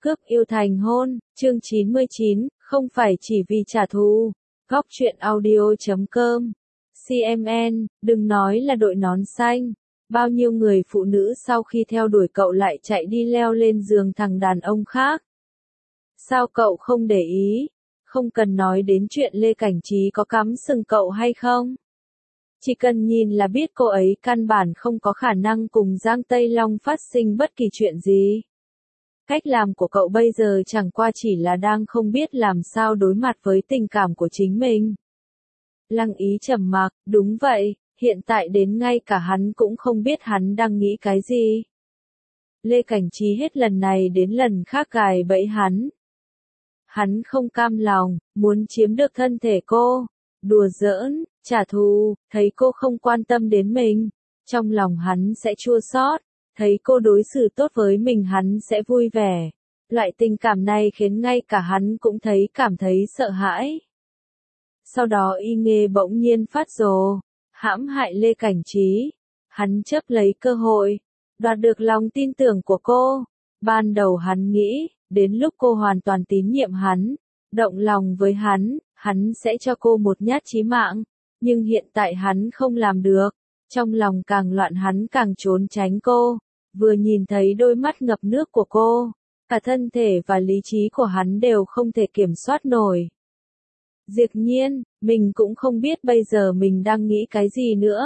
Cướp yêu thành hôn, chương 99, không phải chỉ vì trả thù. Góc truyện audio.com. CMN, đừng nói là đội nón xanh. Bao nhiêu người phụ nữ sau khi theo đuổi cậu lại chạy đi leo lên giường thằng đàn ông khác. Sao cậu không để ý? Không cần nói đến chuyện Lê Cảnh Trí có cắm sừng cậu hay không. Chỉ cần nhìn là biết cô ấy căn bản không có khả năng cùng Giang Tây Long phát sinh bất kỳ chuyện gì. Cách làm của cậu bây giờ chẳng qua chỉ là đang không biết làm sao đối mặt với tình cảm của chính mình. Lăng Ý trầm mặc, đúng vậy, hiện tại đến ngay cả hắn cũng không biết hắn đang nghĩ cái gì. Lê Cảnh Trí hết lần này đến lần khác gài bẫy hắn. Hắn không cam lòng, muốn chiếm được thân thể cô, đùa giỡn, trả thù, thấy cô không quan tâm đến mình, trong lòng hắn sẽ chua xót, thấy cô đối xử tốt với mình hắn sẽ vui vẻ. Loại tình cảm này khiến ngay cả hắn cũng cảm thấy sợ hãi. Sau đó Y Nghê bỗng nhiên phát rồ, hãm hại Lê Cảnh Trí. Hắn chấp lấy cơ hội, đoạt được lòng tin tưởng của cô. Ban đầu hắn nghĩ, đến lúc cô hoàn toàn tín nhiệm hắn, động lòng với hắn sẽ cho cô một nhát chí mạng. Nhưng hiện tại hắn không làm được. Trong lòng càng loạn hắn càng trốn tránh cô. Vừa nhìn thấy đôi mắt ngập nước của cô, cả thân thể và lý trí của hắn đều không thể kiểm soát nổi. Diệp Nhiên, mình cũng không biết bây giờ mình đang nghĩ cái gì nữa.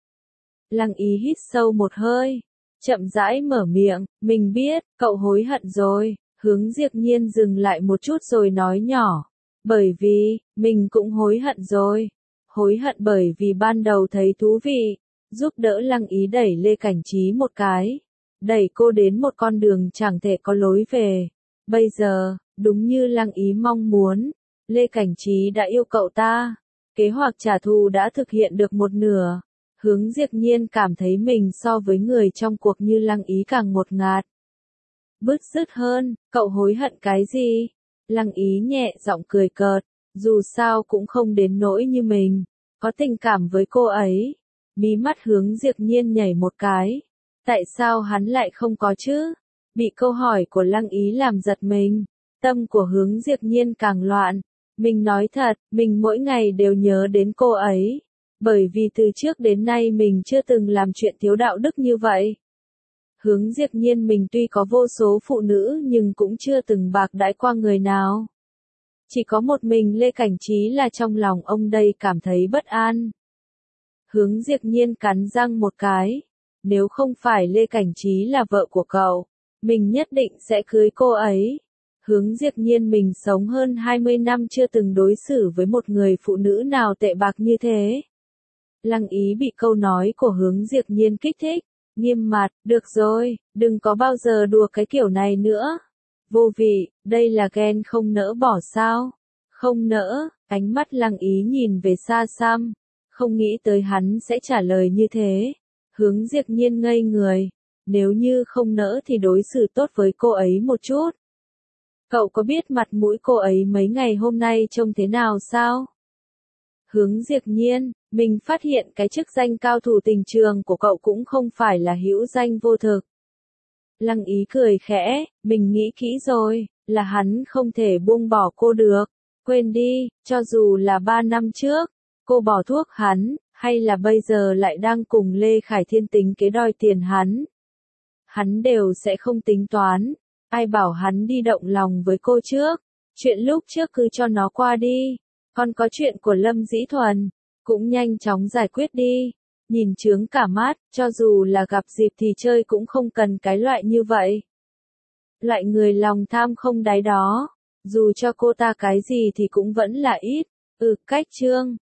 Lăng Ý hít sâu một hơi, chậm rãi mở miệng, mình biết, cậu hối hận rồi. Hướng Diệp Nhiên dừng lại một chút rồi nói nhỏ, bởi vì, mình cũng hối hận rồi. Hối hận bởi vì ban đầu thấy thú vị, giúp đỡ Lăng Ý đẩy Lê Cảnh Trí một cái, đẩy cô đến một con đường chẳng thể có lối về. Bây giờ, đúng như Lăng Ý mong muốn, Lê Cảnh Trí đã yêu cậu ta, kế hoạch trả thù đã thực hiện được một nửa. Hướng Diệp Nhiên cảm thấy mình so với người trong cuộc như Lăng Ý càng ngột ngạt. Bứt rứt hơn, cậu hối hận cái gì? Lăng Ý nhẹ giọng cười cợt, dù sao cũng không đến nỗi như mình, có tình cảm với cô ấy. Mí mắt Hướng Diệp Nhiên nhảy một cái. Tại sao hắn lại không có chứ? Bị câu hỏi của Lăng Ý làm giật mình. Tâm của Hướng Diệp Nhiên càng loạn. Mình nói thật, mình mỗi ngày đều nhớ đến cô ấy. Bởi vì từ trước đến nay mình chưa từng làm chuyện thiếu đạo đức như vậy. Hướng Diệp Nhiên mình tuy có vô số phụ nữ nhưng cũng chưa từng bạc đãi qua người nào. Chỉ có một mình Lê Cảnh Trí là trong lòng ông đây cảm thấy bất an. Hướng Diệp Nhiên cắn răng một cái. Nếu không phải Lê Cảnh Trí là vợ của cậu, mình nhất định sẽ cưới cô ấy. Hướng Diệp Nhiên mình sống hơn 20 năm chưa từng đối xử với một người phụ nữ nào tệ bạc như thế. Lăng Ý bị câu nói của Hướng Diệp Nhiên kích thích, nghiêm mặt, được rồi, đừng có bao giờ đùa cái kiểu này nữa. Vô vị, đây là ghen không nỡ bỏ sao? Không nỡ, ánh mắt Lăng Ý nhìn về xa xăm, không nghĩ tới hắn sẽ trả lời như thế. Hướng Diệp Nhiên ngây người, nếu như không nỡ thì đối xử tốt với cô ấy một chút. Cậu có biết mặt mũi cô ấy mấy ngày hôm nay trông thế nào sao? Hướng Diệp Nhiên, mình phát hiện cái chức danh cao thủ tình trường của cậu cũng không phải là hữu danh vô thực. Lăng Ý cười khẽ, mình nghĩ kỹ rồi, là hắn không thể buông bỏ cô được. Quên đi, cho dù là 3 năm trước, cô bỏ thuốc hắn, hay là bây giờ lại đang cùng Lê Khải Thiên tính kế đòi tiền hắn đều sẽ không tính toán. Ai bảo hắn đi động lòng với cô trước, chuyện lúc trước cứ cho nó qua đi. Còn có chuyện của Lâm Dĩ Thuần, cũng nhanh chóng giải quyết đi. Nhìn chướng cả mắt, cho dù là gặp dịp thì chơi cũng không cần cái loại như vậy. Loại người lòng tham không đáy đó, dù cho cô ta cái gì thì cũng vẫn là ít. Cách chương.